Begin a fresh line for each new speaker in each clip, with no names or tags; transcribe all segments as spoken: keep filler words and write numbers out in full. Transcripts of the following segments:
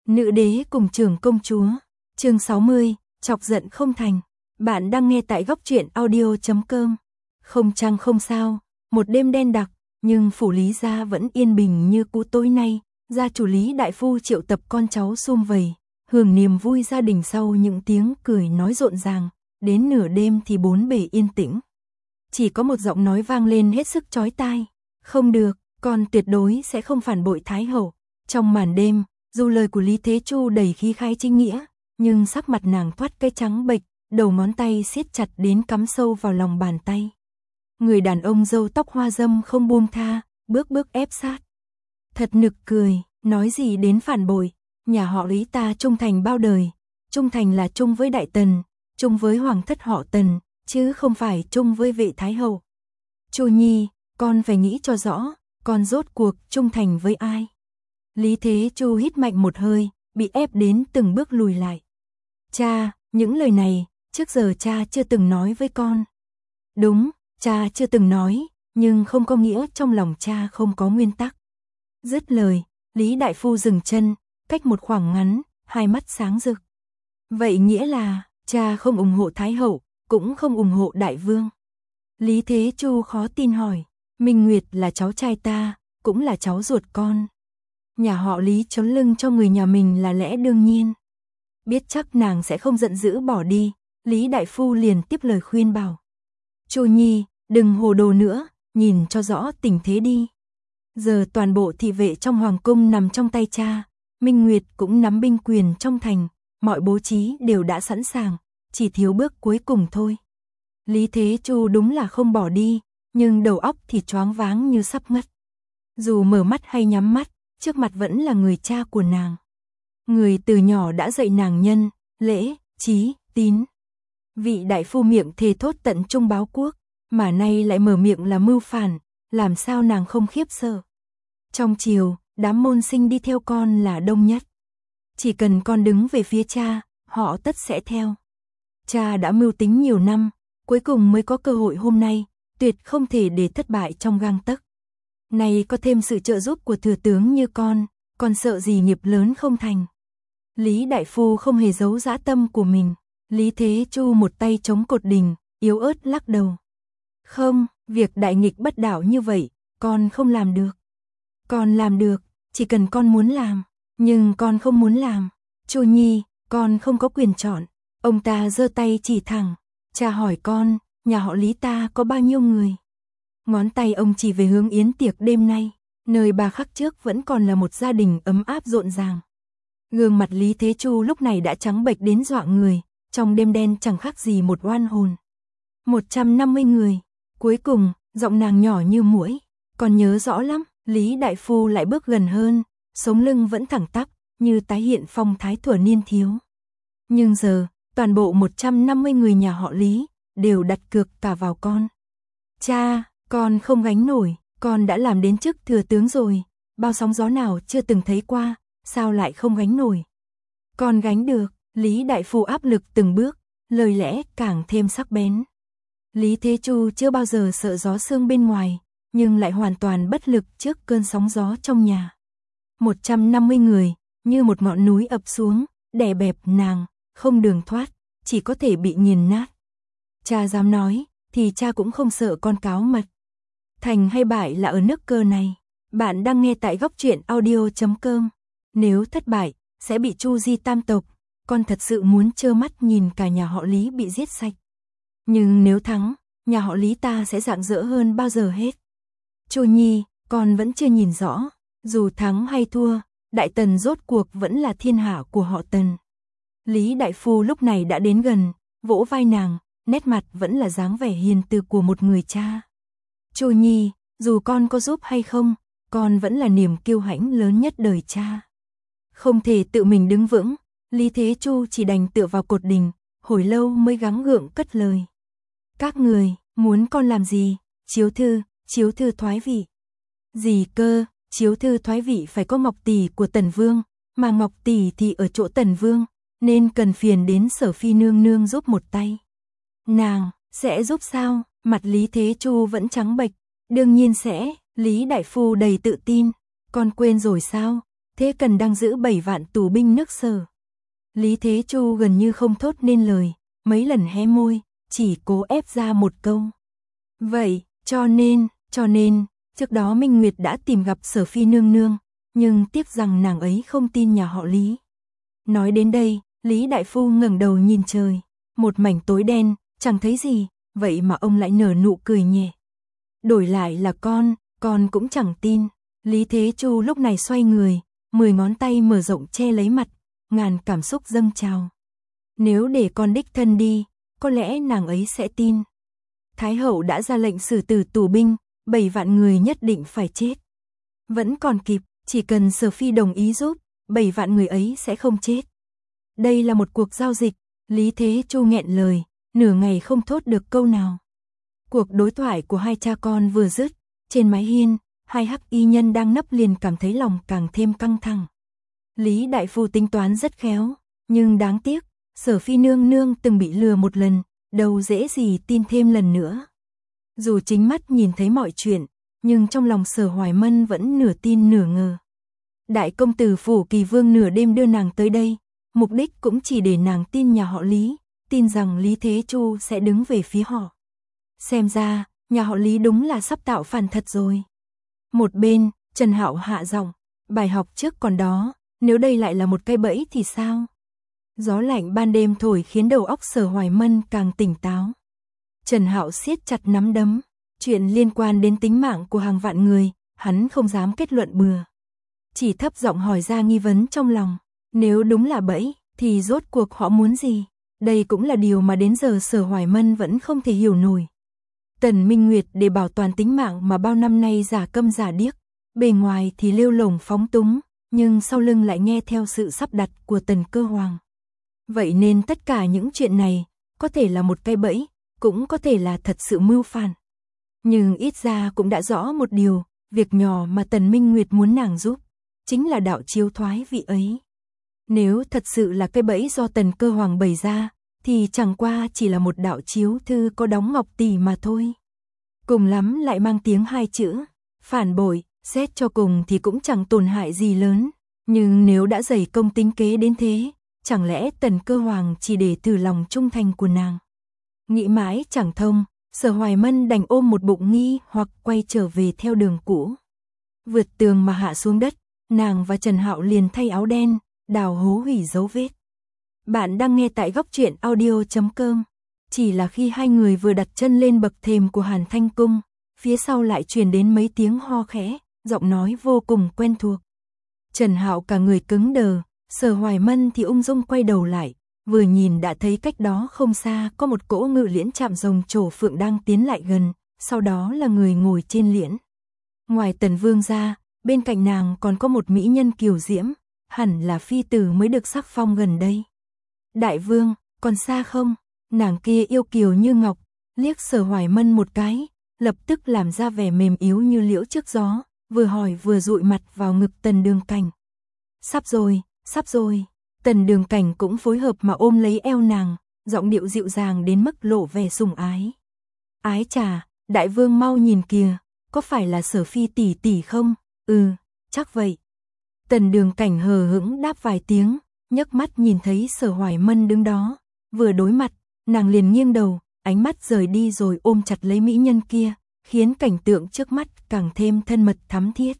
Nữ đế cùng trưởng công chúa, chương sáu mươi, chọc giận không thành. Bạn đang nghe tại góc truyện audio chấm com. Không trăng không sao, một đêm đen đặc, nhưng phủ Lý gia vẫn yên bình như cũ. Tối nay, gia chủ Lý đại phu triệu tập con cháu sum vầy, hưởng niềm vui gia đình sau những tiếng cười nói rộn ràng. Đến nửa đêm thì bốn bề yên tĩnh. Chỉ có một giọng nói vang lên hết sức chói tai. Không được, con tuyệt đối sẽ không phản bội Thái hậu. Trong màn đêm, dù lời của Lý Thế Chu đầy khí khái chính nghĩa, nhưng sắc mặt nàng thoát cái trắng bệch, đầu ngón tay siết chặt đến cắm sâu vào lòng bàn tay. Người đàn ông râu tóc hoa dâm không buông tha, bước bước ép sát. Thật nực cười, nói gì đến phản bội, nhà họ Lý ta trung thành bao đời, trung thành là chung với Đại Tần, chung với hoàng thất họ Tần, chứ không phải chung với vệ Thái hậu. Chu Nhi, con phải nghĩ cho rõ, con rốt cuộc trung thành với ai? Lý Thế Chu hít mạnh một hơi, bị ép đến từng bước lùi lại. Cha, những lời này, trước giờ cha chưa từng nói với con. Đúng, cha chưa từng nói, nhưng không có nghĩa trong lòng cha không có nguyên tắc. Dứt lời, Lý đại phu dừng chân, cách một khoảng ngắn, hai mắt sáng rực. Vậy nghĩa là, cha không ủng hộ Thái hậu, cũng không ủng hộ đại vương. Lý Thế Chu khó tin hỏi, Minh Nguyệt là cháu trai ta, cũng là cháu ruột con. Nhà họ Lý chống lưng cho người nhà mình là lẽ đương nhiên. Biết chắc nàng sẽ không giận dữ bỏ đi, Lý đại phu liền tiếp lời khuyên bảo. Chu Nhi, đừng hồ đồ nữa, nhìn cho rõ tình thế đi. Giờ toàn bộ thị vệ trong hoàng cung nằm trong tay cha, Minh Nguyệt cũng nắm binh quyền trong thành, mọi bố trí đều đã sẵn sàng, chỉ thiếu bước cuối cùng thôi. Lý Thế Chu đúng là không bỏ đi, nhưng đầu óc thì choáng váng như sắp ngất. Dù mở mắt hay nhắm mắt, trước mặt vẫn là người cha của nàng. Người từ nhỏ đã dạy nàng nhân, lễ, trí, tín. Vị đại phu miệng thề thốt tận trung báo quốc, mà nay lại mở miệng là mưu phản, làm sao nàng không khiếp sợ. Trong triều, đám môn sinh đi theo con là đông nhất. Chỉ cần con đứng về phía cha, họ tất sẽ theo. Cha đã mưu tính nhiều năm, cuối cùng mới có cơ hội hôm nay, tuyệt không thể để thất bại trong gang tấc. Này có thêm sự trợ giúp của thừa tướng như con, còn sợ gì nghiệp lớn không thành. Lý đại phu không hề giấu dã tâm của mình. Lý Thế Chu một tay chống cột đình, yếu ớt lắc đầu. Không, việc đại nghịch bất đạo như vậy, con không làm được. Con làm được, chỉ cần con muốn làm, nhưng con không muốn làm. Chu Nhi, con không có quyền chọn. Ông ta giơ tay chỉ thẳng, cha hỏi con, nhà họ Lý ta có bao nhiêu người? Ngón tay ông chỉ về hướng yến tiệc đêm nay, nơi bà khắc trước vẫn còn là một gia đình ấm áp rộn ràng. Gương mặt Lý Thế Chu lúc này đã trắng bệch đến dọa người, trong đêm đen chẳng khác gì một oan hồn. một trăm năm mươi người, cuối cùng, giọng nàng nhỏ như muỗi, còn nhớ rõ lắm, Lý đại phu lại bước gần hơn, sống lưng vẫn thẳng tắp, như tái hiện phong thái thuở niên thiếu. Nhưng giờ, toàn bộ một trăm năm mươi người nhà họ Lý, đều đặt cược cả vào con. Cha, con không gánh nổi, con đã làm đến chức thừa tướng rồi, bao sóng gió nào chưa từng thấy qua, sao lại không gánh nổi? Con gánh được, Lý đại phu áp lực từng bước, lời lẽ càng thêm sắc bén. Lý Thế Chu chưa bao giờ sợ gió sương bên ngoài, nhưng lại hoàn toàn bất lực trước cơn sóng gió trong nhà. một trăm năm mươi người, như một ngọn núi ập xuống, đè bẹp nàng, không đường thoát, chỉ có thể bị nghiền nát. Cha dám nói, thì cha cũng không sợ con cáo mật. Thành hay bại là ở nước cờ này. Bạn đang nghe tại góc truyện audio chấm com. Nếu thất bại, sẽ bị chu di tam tộc. Con thật sự muốn trơ mắt nhìn cả nhà họ Lý bị giết sạch. Nhưng nếu thắng, nhà họ Lý ta sẽ rạng rỡ hơn bao giờ hết. Chu Nhi, con vẫn chưa nhìn rõ. Dù thắng hay thua, Đại Tần rốt cuộc vẫn là thiên hạ của họ Tần. Lý đại phu lúc này đã đến gần, vỗ vai nàng, nét mặt vẫn là dáng vẻ hiền từ của một người cha. Chu Nhi, dù con có giúp hay không, con vẫn là niềm kiêu hãnh lớn nhất đời cha. Không thể tự mình đứng vững, Lý Thế Chu chỉ đành tựa vào cột đình, hồi lâu mới gắng gượng cất lời. Các người, muốn con làm gì? Chiếu thư, chiếu thư thoái vị. Gì cơ, chiếu thư thoái vị phải có Ngọc tỷ của Tần Vương, mà Ngọc tỷ thì ở chỗ Tần Vương, nên cần phiền đến Sở Phi nương nương giúp một tay. Nàng, sẽ giúp sao? Mặt Lý Thế Chu vẫn trắng bệch. Đương nhiên sẽ, Lý đại phu đầy tự tin. Con quên rồi sao? Thế Cần đang giữ bảy vạn tù binh nước Sở. Lý Thế Chu gần như không thốt nên lời, mấy lần hé môi, chỉ cố ép ra một câu. Vậy, cho nên, cho nên, trước đó Minh Nguyệt đã tìm gặp Sở Phi nương nương, nhưng tiếc rằng nàng ấy không tin nhà họ Lý. Nói đến đây, Lý Đại Phu ngẩng đầu nhìn trời, một mảnh tối đen, chẳng thấy gì, vậy mà ông lại nở nụ cười nhẹ. Đổi lại là con, con cũng chẳng tin. Lý Thế Chu lúc này xoay người, mười ngón tay mở rộng che lấy mặt, ngàn cảm xúc dâng trào. Nếu để con đích thân đi, có lẽ nàng ấy sẽ tin. Thái hậu đã ra lệnh xử tử tù binh, bảy vạn người nhất định phải chết. Vẫn còn kịp, chỉ cần Sở Phi đồng ý giúp, bảy vạn người ấy sẽ không chết. Đây là một cuộc giao dịch, Lý Thế Chu nghẹn lời, nửa ngày không thốt được câu nào. Cuộc đối thoại của hai cha con vừa dứt, trên mái hiên, hai hắc y nhân đang nấp liền cảm thấy lòng càng thêm căng thẳng. Lý Đại Phu tính toán rất khéo, nhưng đáng tiếc, Sở Phi nương nương từng bị lừa một lần, đâu dễ gì tin thêm lần nữa. Dù chính mắt nhìn thấy mọi chuyện, nhưng trong lòng Sở Hoài Mân vẫn nửa tin nửa ngờ. Đại công tử Phủ Kỳ Vương nửa đêm đưa nàng tới đây, mục đích cũng chỉ để nàng tin nhà họ Lý, tin rằng Lý Thế Chu sẽ đứng về phía họ. Xem ra, nhà họ Lý đúng là sắp tạo phản thật rồi. Một bên, Trần Hạo hạ giọng, bài học trước còn đó, nếu đây lại là một cây bẫy thì sao? Gió lạnh ban đêm thổi khiến đầu óc Sở Hoài Mân càng tỉnh táo. Trần Hạo siết chặt nắm đấm, chuyện liên quan đến tính mạng của hàng vạn người, hắn không dám kết luận bừa. Chỉ thấp giọng hỏi ra nghi vấn trong lòng, nếu đúng là bẫy, thì rốt cuộc họ muốn gì? Đây cũng là điều mà đến giờ Sở Hoài Mân vẫn không thể hiểu nổi. Tần Minh Nguyệt để bảo toàn tính mạng mà bao năm nay giả câm giả điếc, bề ngoài thì lêu lổng phóng túng, nhưng sau lưng lại nghe theo sự sắp đặt của Tần Cơ Hoàng. Vậy nên tất cả những chuyện này, có thể là một cái bẫy, cũng có thể là thật sự mưu phản. Nhưng ít ra cũng đã rõ một điều, việc nhỏ mà Tần Minh Nguyệt muốn nàng giúp, chính là đạo chiếu thoái vị ấy. Nếu thật sự là cái bẫy do Tần Cơ Hoàng bày ra, thì chẳng qua chỉ là một đạo chiếu thư có đóng ngọc tỷ mà thôi. Cùng lắm lại mang tiếng hai chữ, phản bội, xét cho cùng thì cũng chẳng tổn hại gì lớn. Nhưng nếu đã dày công tính kế đến thế, chẳng lẽ Tần Cơ Hoàng chỉ để thử lòng trung thành của nàng? Nghĩ mãi chẳng thông, Sở Hoài Mân đành ôm một bụng nghi hoặc quay trở về theo đường cũ. Vượt tường mà hạ xuống đất, nàng và Trần Hạo liền thay áo đen, đào hố hủy dấu vết. Bạn đang nghe tại góc truyện audio chấm com. Chỉ là khi hai người vừa đặt chân lên bậc thềm của Hàn Thanh Cung, phía sau lại truyền đến mấy tiếng ho khẽ, giọng nói vô cùng quen thuộc. Trần Hạo cả người cứng đờ, Sở Hoài Mân thì ung dung quay đầu lại, vừa nhìn đã thấy cách đó không xa có một cỗ ngự liễn chạm rồng trổ phượng đang tiến lại gần, sau đó là người ngồi trên liễn. Ngoài Tần Vương ra, bên cạnh nàng còn có một mỹ nhân kiều diễm, hẳn là phi tử mới được sắc phong gần đây. Đại vương, còn xa không? Nàng kia yêu kiều như ngọc, liếc Sở Hoài Mân một cái, lập tức làm ra vẻ mềm yếu như liễu trước gió, vừa hỏi vừa dụi mặt vào ngực Tần Đường Cảnh. Sắp rồi, sắp rồi. Tần Đường Cảnh cũng phối hợp mà ôm lấy eo nàng, giọng điệu dịu dàng đến mức lộ vẻ sủng ái. Ái chà, đại vương mau nhìn kìa, có phải là Sở Phi tỷ tỷ không? Ừ, chắc vậy. Tần Đường Cảnh hờ hững đáp vài tiếng, nhấc mắt nhìn thấy Sở Hoài Mân đứng đó, vừa đối mặt, nàng liền nghiêng đầu, ánh mắt rời đi rồi ôm chặt lấy mỹ nhân kia, khiến cảnh tượng trước mắt càng thêm thân mật thắm thiết.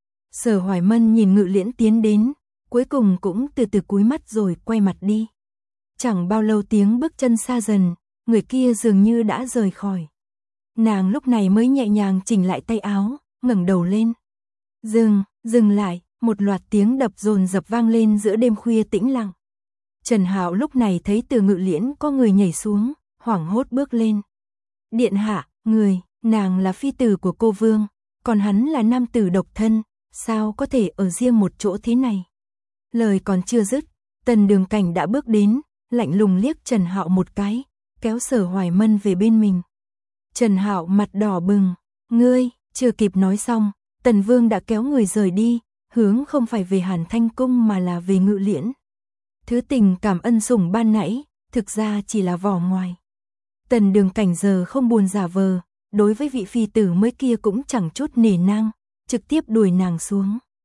Sở Hoài Mân nhìn Ngự Liễn tiến đến, cuối cùng cũng từ từ cúi mắt rồi quay mặt đi. Chẳng bao lâu tiếng bước chân xa dần, người kia dường như đã rời khỏi. Nàng lúc này mới nhẹ nhàng chỉnh lại tay áo, ngẩng đầu lên. Dừng, dừng lại, một loạt tiếng đập dồn dập vang lên giữa đêm khuya tĩnh lặng. Trần Hạo lúc này thấy từ Ngự Liễn có người nhảy xuống, hoảng hốt bước lên. Điện hạ, người, nàng là phi tử của cô vương, còn hắn là nam tử độc thân, sao có thể ở riêng một chỗ thế này? Lời còn chưa dứt, Tần Đường Cảnh đã bước đến, lạnh lùng liếc Trần Hạo một cái, kéo Sở Hoài Mân về bên mình. Trần Hạo mặt đỏ bừng, ngươi, chưa kịp nói xong, Tần Vương đã kéo người rời đi, hướng không phải về Hàn Thanh Cung mà là về Ngự Liễn. Thứ tình cảm ân sủng ban nãy, thực ra chỉ là vỏ ngoài. Tần Đường Cảnh giờ không buồn giả vờ, đối với vị phi tử mới kia cũng chẳng chút nể nang, trực tiếp đuổi nàng xuống.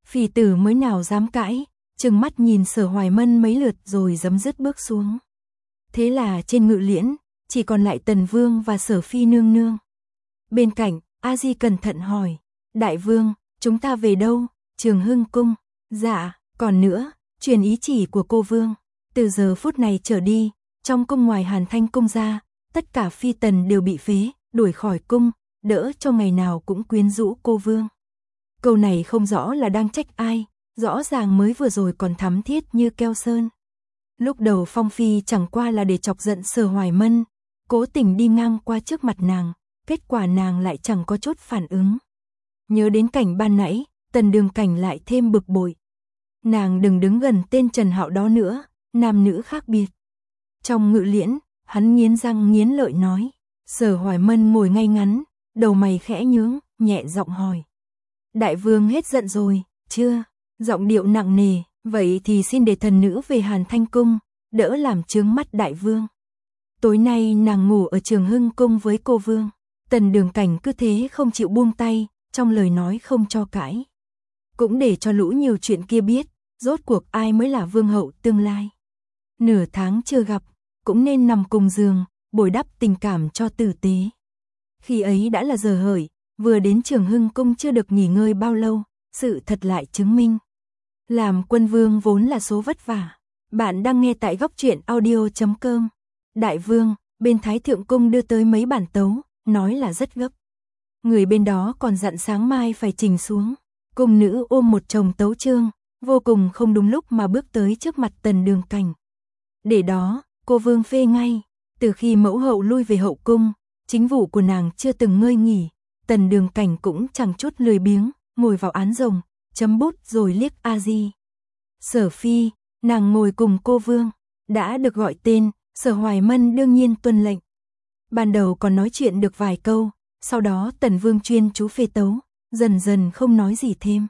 Phì tử mới nào dám cãi, trừng mắt nhìn Sở Hoài Mân mấy lượt rồi giấm dứt bước xuống. Thế là trên ngự liễn, chỉ còn lại Tần Vương và Sở Phi nương nương. Bên cạnh, A Di cẩn thận hỏi, Đại Vương, chúng ta về đâu? Trường Hưng Cung. Dạ, còn nữa, truyền ý chỉ của cô Vương. Từ giờ phút này trở đi, trong cung ngoài Hàn Thanh Cung ra, tất cả phi tần đều bị phế, đuổi khỏi cung, đỡ cho ngày nào cũng quyến rũ cô Vương. Câu này không rõ là đang trách ai, rõ ràng mới vừa rồi còn thắm thiết như keo sơn. Lúc đầu Phong Phi chẳng qua là để chọc giận Sở Hoài Mân, cố tình đi ngang qua trước mặt nàng, kết quả nàng lại chẳng có chút phản ứng. Nhớ đến cảnh ban nãy, Tần Đường Cảnh lại thêm bực bội. Nàng đừng đứng gần tên Trần Hạo đó nữa, nam nữ khác biệt. Trong ngự liễn, hắn nghiến răng nghiến lợi nói. Sở Hoài Mân ngồi ngay ngắn, đầu mày khẽ nhướng, nhẹ giọng hỏi. Đại Vương hết giận rồi, chưa? Giọng điệu nặng nề, vậy thì xin để thần nữ về Hàn Thanh Cung, đỡ làm chướng mắt Đại Vương. Tối nay nàng ngủ ở Trường Hưng Cung với cô Vương. Tần Đường Cảnh cứ thế không chịu buông tay, trong lời nói không cho cãi. Cũng để cho lũ nhiều chuyện kia biết, rốt cuộc ai mới là vương hậu tương lai. Nửa tháng chưa gặp, cũng nên nằm cùng giường, bồi đắp tình cảm cho tử tế. Khi ấy đã là giờ hởi, vừa đến Trường Hưng Cung chưa được nghỉ ngơi bao lâu, sự thật lại chứng minh. Làm quân vương vốn là số vất vả. Bạn đang nghe tại góc truyện audio chấm com. Đại Vương, bên Thái Thượng Cung đưa tới mấy bản tấu, nói là rất gấp. Người bên đó còn dặn sáng mai phải trình xuống. Cung nữ ôm một chồng tấu chương, vô cùng không đúng lúc mà bước tới trước mặt Tần Đường Cảnh. Để đó, cô Vương phê ngay, từ khi mẫu hậu lui về hậu cung, chính vụ của nàng chưa từng ngơi nghỉ, Tần Đường Cảnh cũng chẳng chút lười biếng, ngồi vào án rồng, chấm bút rồi liếc A Di. Sở Phi, nàng ngồi cùng cô Vương, đã được gọi tên, Sở Hoài Mân đương nhiên tuân lệnh. Ban đầu còn nói chuyện được vài câu, sau đó Tần Vương chuyên chú phê tấu, dần dần không nói gì thêm.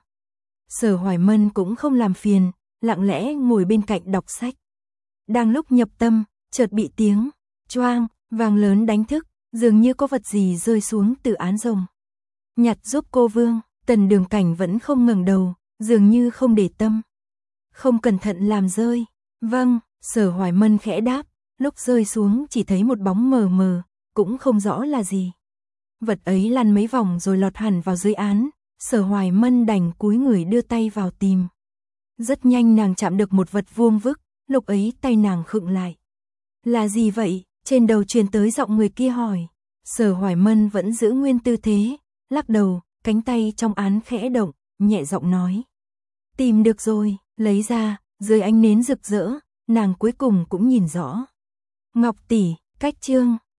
Sở Hoài Mân cũng không làm phiền, lặng lẽ ngồi bên cạnh đọc sách. Đang lúc nhập tâm, chợt bị tiếng choang vang lớn đánh thức, dường như có vật gì rơi xuống từ án rồng. Nhặt giúp cô Vương, Tần Đường Cảnh vẫn không ngẩng đầu, dường như không để tâm. Không cẩn thận làm rơi. Vâng, Sở Hoài Mân khẽ đáp, lúc rơi xuống chỉ thấy một bóng mờ mờ, cũng không rõ là gì. Vật ấy lăn mấy vòng rồi lọt hẳn vào dưới án, Sở Hoài Mân đành cúi người đưa tay vào tìm. Rất nhanh nàng chạm được một vật vuông vức, lúc ấy tay nàng khựng lại. Là gì vậy? Trên đầu truyền tới giọng người kia hỏi. Sở Hoài Mân vẫn giữ nguyên tư thế, lắc đầu, cánh tay trong án khẽ động, nhẹ giọng nói. Tìm được rồi, lấy ra, dưới ánh nến rực rỡ, nàng cuối cùng cũng nhìn rõ. Ngọc tỷ, cách chương.